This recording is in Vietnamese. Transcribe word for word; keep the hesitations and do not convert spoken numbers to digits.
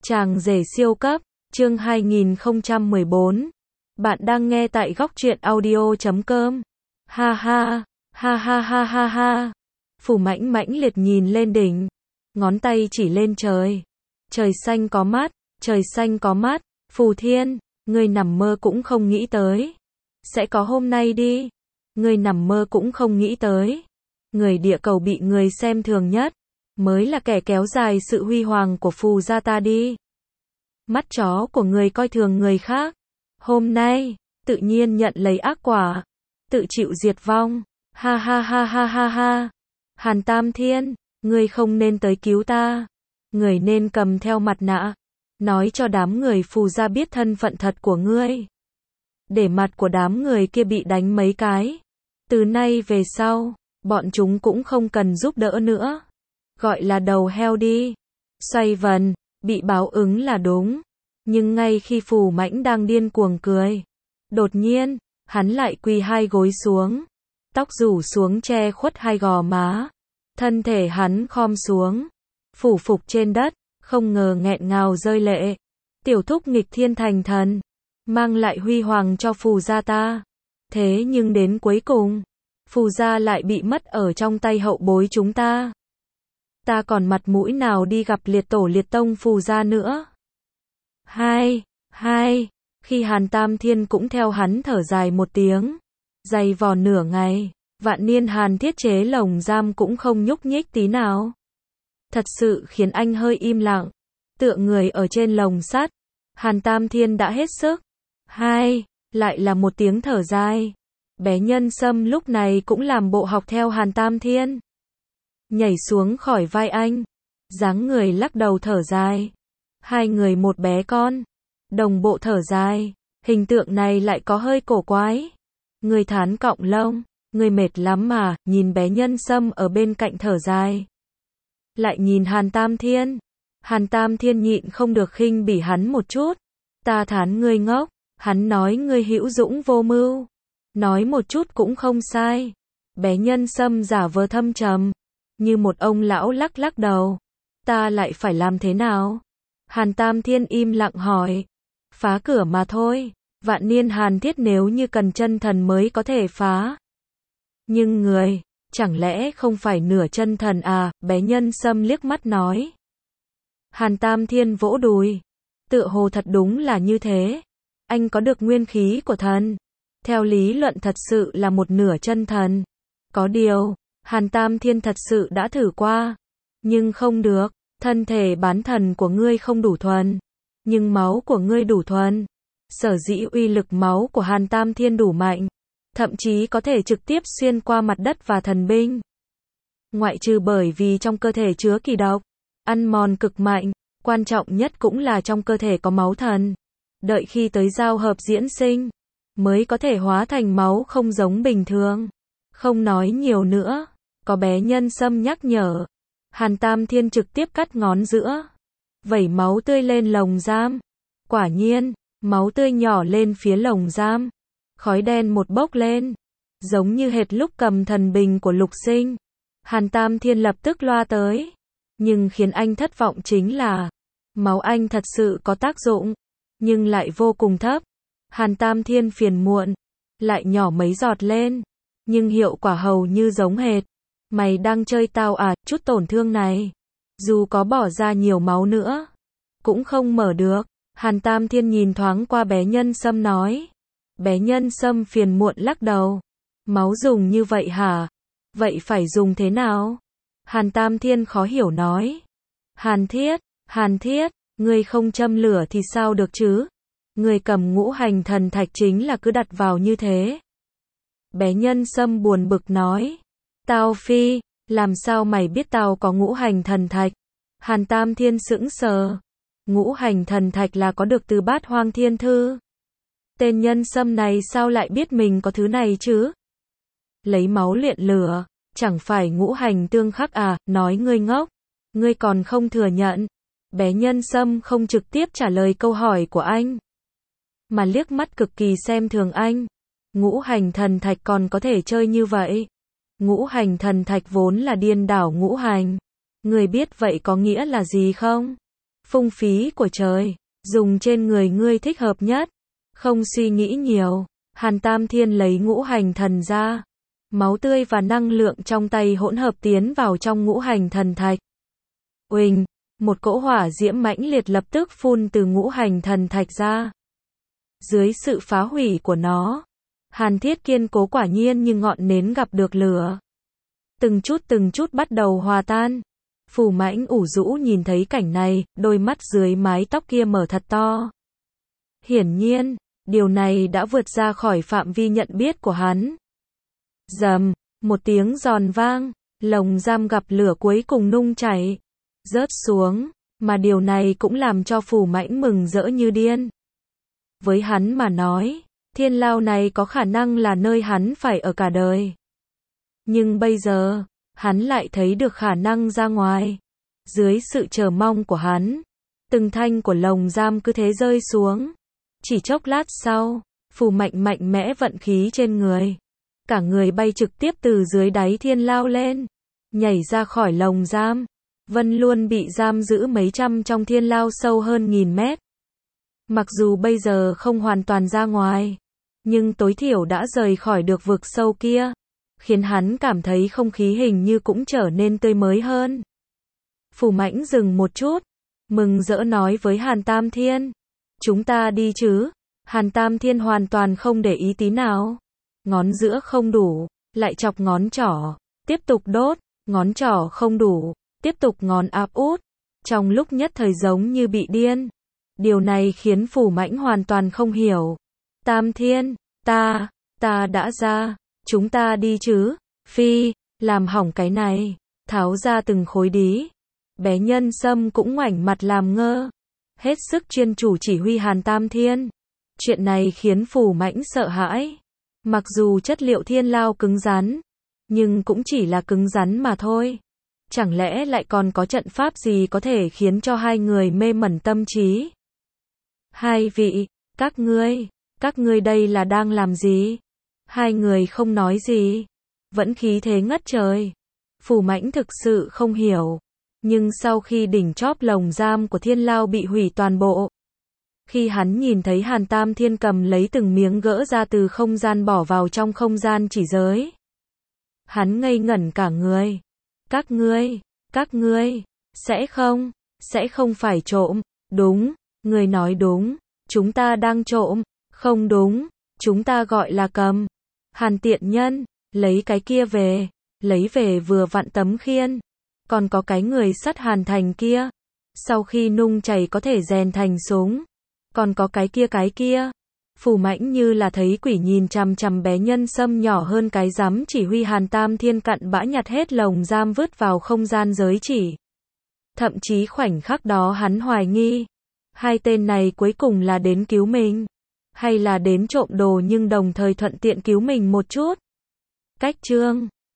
Chàng rể siêu cấp, chương hai nghìn không trăm mười bốn. Bạn đang nghe tại góc truyện audio chấm com. Ha ha, ha ha ha ha ha. Phù Mãnh mãnh liệt nhìn lên đỉnh, ngón tay chỉ lên trời. Trời xanh có mắt, trời xanh có mắt, Phù Thiên, ngươi nằm mơ cũng không nghĩ tới. Sẽ có hôm nay đi. Ngươi nằm mơ cũng không nghĩ tới. Người địa cầu bị người xem thường nhất, mới là kẻ kéo dài sự huy hoàng của Phù gia ta đi. Mắt chó của người coi thường người khác. Hôm nay, tự nhiên nhận lấy ác quả. Tự chịu diệt vong. Ha ha ha ha ha ha. Hàn Tam Thiên, ngươi không nên tới cứu ta. Người nên cầm theo mặt nạ. Nói cho đám người Phù gia biết thân phận thật của ngươi. Để mặt của đám người kia bị đánh mấy cái. Từ nay về sau, bọn chúng cũng không cần giúp đỡ nữa. Gọi là đầu heo đi. Xoay vần, bị báo ứng là đúng. Nhưng ngay khi Phù Mãnh đang điên cuồng cười, đột nhiên, hắn lại quỳ hai gối xuống. Tóc rủ xuống che khuất hai gò má. Thân thể hắn khom xuống, phủ phục trên đất, không ngờ nghẹn ngào rơi lệ. Tiểu thúc nghịch thiên thành thần, mang lại huy hoàng cho Phù gia ta. Thế nhưng đến cuối cùng, Phù gia lại bị mất ở trong tay hậu bối chúng ta. Ta còn mặt mũi nào đi gặp liệt tổ liệt tông Phù gia nữa. Hai, hai, khi Hàn Tam Thiên cũng theo hắn thở dài một tiếng. Dày vò nửa ngày, vạn niên hàn thiết chế lồng giam cũng không nhúc nhích tí nào. Thật sự khiến anh hơi im lặng, tựa người ở trên lồng sắt. Hàn Tam Thiên đã hết sức. Hai, lại là một tiếng thở dài. Bé Nhân Sâm lúc này cũng làm bộ học theo Hàn Tam Thiên. Nhảy xuống khỏi vai anh, dáng người lắc đầu thở dài. Hai người một bé con, đồng bộ thở dài. Hình tượng này lại có hơi cổ quái. Người thán cọng lông, người mệt lắm mà. Nhìn bé Nhân Sâm ở bên cạnh thở dài, lại nhìn Hàn Tam Thiên. Hàn Tam Thiên nhịn không được khinh bỉ hắn một chút. Ta thán ngươi ngốc. Hắn nói ngươi hữu dũng vô mưu. Nói một chút cũng không sai. Bé Nhân Sâm giả vờ thâm trầm, như một ông lão lắc lắc đầu. Ta lại phải làm thế nào? Hàn Tam Thiên im lặng hỏi. Phá cửa mà thôi. Vạn niên hàn thiết nếu như cần chân thần mới có thể phá. Nhưng người, chẳng lẽ không phải nửa chân thần à? Bé Nhân Sâm liếc mắt nói. Hàn Tam Thiên vỗ đùi. Tựa hồ thật đúng là như thế. Anh có được nguyên khí của thần. Theo lý luận thật sự là một nửa chân thần. Có điều, Hàn Tam Thiên thật sự đã thử qua. Nhưng không được. Thân thể bán thần của ngươi không đủ thuần. Nhưng máu của ngươi đủ thuần. Sở dĩ uy lực máu của Hàn Tam Thiên đủ mạnh. Thậm chí có thể trực tiếp xuyên qua mặt đất và thần binh. Ngoại trừ bởi vì trong cơ thể chứa kỳ độc, ăn mòn cực mạnh. Quan trọng nhất cũng là trong cơ thể có máu thần. Đợi khi tới giao hợp diễn sinh, mới có thể hóa thành máu không giống bình thường. Không nói nhiều nữa, có bé Nhân Sâm nhắc nhở. Hàn Tam Thiên trực tiếp cắt ngón giữa, vẩy máu tươi lên lồng giam. Quả nhiên, máu tươi nhỏ lên phía lồng giam. Khói đen một bốc lên, giống như hệt lúc cầm thần bình của Lục Sinh. Hàn Tam Thiên lập tức loa tới. Nhưng khiến anh thất vọng chính là, máu anh thật sự có tác dụng, nhưng lại vô cùng thấp. Hàn Tam Thiên phiền muộn, lại nhỏ mấy giọt lên, nhưng hiệu quả hầu như giống hệt. Mày đang chơi tao à? Chút tổn thương này, dù có bỏ ra nhiều máu nữa, cũng không mở được. Hàn Tam Thiên nhìn thoáng qua bé Nhân Sâm nói. Bé Nhân Sâm phiền muộn lắc đầu. Máu dùng như vậy hả? Vậy phải dùng thế nào? Hàn Tam Thiên khó hiểu nói. Hàn Thiết, Hàn Thiết, ngươi không châm lửa thì sao được chứ? Ngươi cầm ngũ hành thần thạch chính là cứ đặt vào như thế. Bé Nhân Sâm buồn bực nói. Tao phi, làm sao mày biết tao có ngũ hành thần thạch? Hàn Tam Thiên sững sờ. Ngũ hành thần thạch là có được từ Bát Hoang Thiên Thư. Tên Nhân Sâm này sao lại biết mình có thứ này chứ? Lấy máu luyện lửa, chẳng phải ngũ hành tương khắc à? Nói ngươi ngốc, ngươi còn không thừa nhận. Bé Nhân Sâm không trực tiếp trả lời câu hỏi của anh, mà liếc mắt cực kỳ xem thường anh. Ngũ hành thần thạch còn có thể chơi như vậy? Ngũ hành thần thạch vốn là điên đảo ngũ hành. Người biết vậy có nghĩa là gì không? phung phí của trời, dùng trên người ngươi thích hợp nhất. Không suy nghĩ nhiều, Hàn Tam Thiên lấy ngũ hành thần ra. Máu tươi và năng lượng trong tay hỗn hợp tiến vào trong ngũ hành thần thạch. Uỳnh, một cỗ hỏa diễm mãnh liệt lập tức phun từ ngũ hành thần thạch ra. Dưới sự phá hủy của nó, Hàn Thiết kiên cố quả nhiên như ngọn nến gặp được lửa. Từng chút từng chút bắt đầu hòa tan. Phù Mãnh ủ rũ nhìn thấy cảnh này, đôi mắt dưới mái tóc kia mở thật to. Hiển nhiên, điều này đã vượt ra khỏi phạm vi nhận biết của hắn. Rầm, một tiếng giòn vang, lồng giam gặp lửa cuối cùng nung chảy, rớt xuống, mà điều này cũng làm cho Phù Mãnh mừng rỡ như điên. Với hắn mà nói, thiên lao này có khả năng là nơi hắn phải ở cả đời. Nhưng bây giờ, hắn lại thấy được khả năng ra ngoài. Dưới sự chờ mong của hắn, từng thanh của lồng giam cứ thế rơi xuống. Chỉ chốc lát sau, Phù Mạnh mạnh mẽ vận khí trên người. Cả người bay trực tiếp từ dưới đáy thiên lao lên, nhảy ra khỏi lồng giam. Vân luôn bị giam giữ mấy trăm trong thiên lao sâu hơn nghìn mét. Mặc dù bây giờ không hoàn toàn ra ngoài, nhưng tối thiểu đã rời khỏi được vực sâu kia, khiến hắn cảm thấy không khí hình như cũng trở nên tươi mới hơn. Phù Mãnh dừng một chút, mừng rỡ nói với Hàn Tam Thiên, chúng ta đi chứ? Hàn Tam Thiên hoàn toàn không để ý tí nào. Ngón giữa không đủ, lại chọc ngón trỏ, tiếp tục đốt, ngón trỏ không đủ, tiếp tục ngón áp út. Trong lúc nhất thời giống như bị điên. Điều này khiến Phù Mãnh hoàn toàn không hiểu. Tam Thiên, ta, ta đã ra, chúng ta đi chứ? Phi, làm hỏng cái này, tháo ra từng khối đí. Bé Nhân Sâm cũng ngoảnh mặt làm ngơ, hết sức chuyên chủ chỉ huy Hàn Tam Thiên. Chuyện này khiến Phù Mãnh sợ hãi. Mặc dù chất liệu thiên lao cứng rắn, nhưng cũng chỉ là cứng rắn mà thôi. Chẳng lẽ lại còn có trận pháp gì có thể khiến cho hai người mê mẩn tâm trí? Hai vị, các ngươi, các ngươi đây là đang làm gì? Hai người không nói gì, vẫn khí thế ngất trời. Phù Mãnh thực sự không hiểu. Nhưng sau khi đỉnh chóp lồng giam của thiên lao bị hủy toàn bộ, khi hắn nhìn thấy Hàn Tam Thiên cầm lấy từng miếng gỡ ra từ không gian bỏ vào trong không gian chỉ giới, hắn ngây ngẩn cả người. Các ngươi, các ngươi, sẽ không, sẽ không phải trộm, đúng, người nói đúng, chúng ta đang trộm, không đúng, chúng ta gọi là cầm. Hàn tiện nhân, lấy cái kia về, lấy về vừa vặn tấm khiên, còn có cái người sắt hàn thành kia, sau khi nung chảy có thể rèn thành súng, còn có cái kia cái kia. Phù Mãnh như là thấy quỷ nhìn chằm chằm bé Nhân Sâm nhỏ hơn cái rắm chỉ huy Hàn Tam Thiên cặn bã nhặt hết lồng giam vứt vào không gian giới chỉ. Thậm chí khoảnh khắc đó hắn hoài nghi, hai tên này cuối cùng là đến cứu mình, hay là đến trộm đồ nhưng đồng thời thuận tiện cứu mình một chút. Cách chương